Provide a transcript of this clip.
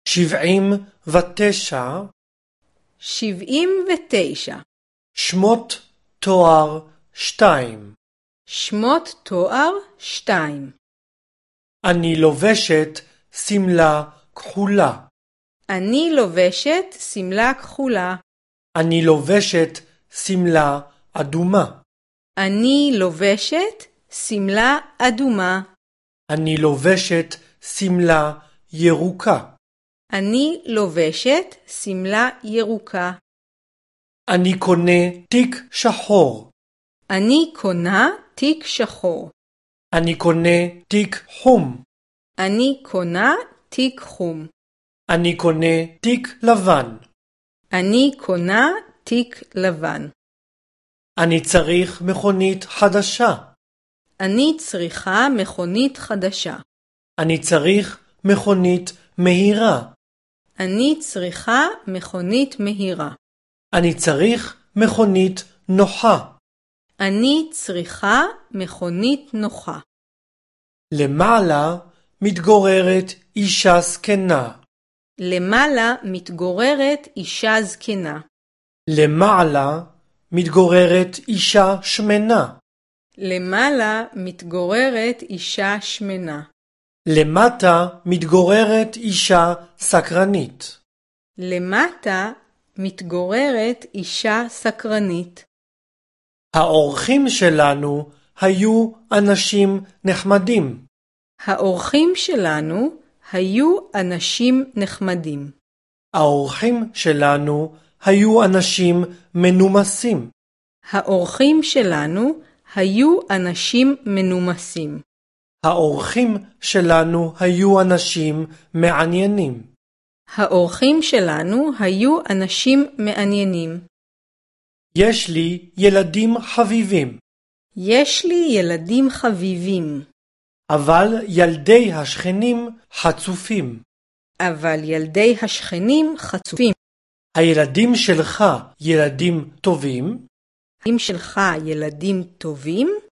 79 79 שמות תואר 2 שמות תואר 2 אני לובשת שמלה כחולה. אני לובשת שמלה כחולה. אני לובשת שמלה אדומה. אני לובשת שמלה אדומה. אני לובשת שמלה ירוקה. אני לובשת שמלה ירוקה. אני קונה תיק שחור. אני קונה תיק שחור. אני קונה תיק חום. אני קונה תיק חום. אני קונה תיק לבן. אני קונה תיק לבן. אני צריך מכונית חדשה. אני צריכה מכונית חדשה. אני צריך מכונית מהירה. אני צריכה מכונית מהירה. אני צריך מכונית נוחה. אני צריכה מכונית נוחה. למעלה מתגוררת אישה זקנה. למעלה מתגוררת אישה זקנה. למעלה מתגוררת אישה שמנה. למעלה מתגוררת אישה שמנה. למטה מתגוררת אישה סקרנית. למטה מתגוררת אישה סקרנית. האורחים שלנו היו אנשים נחמדים. האורחים שלנו היו אנשים נחמדים. האורחים שלנו היו אנשים מנומסים. האורחים שלנו היו אנשים מנומסים. האורחים שלנו היו אנשים מעניינים. האורחים שלנו היו אנשים מעניינים. יש לי ילדים חביבים. יש לי ילדים חביבים. אבל ילדי השכנים חצופים. אבל ילדי השכנים חצופים. הילדים שלך ילדים טובים? הילדים שלך ילדים טובים?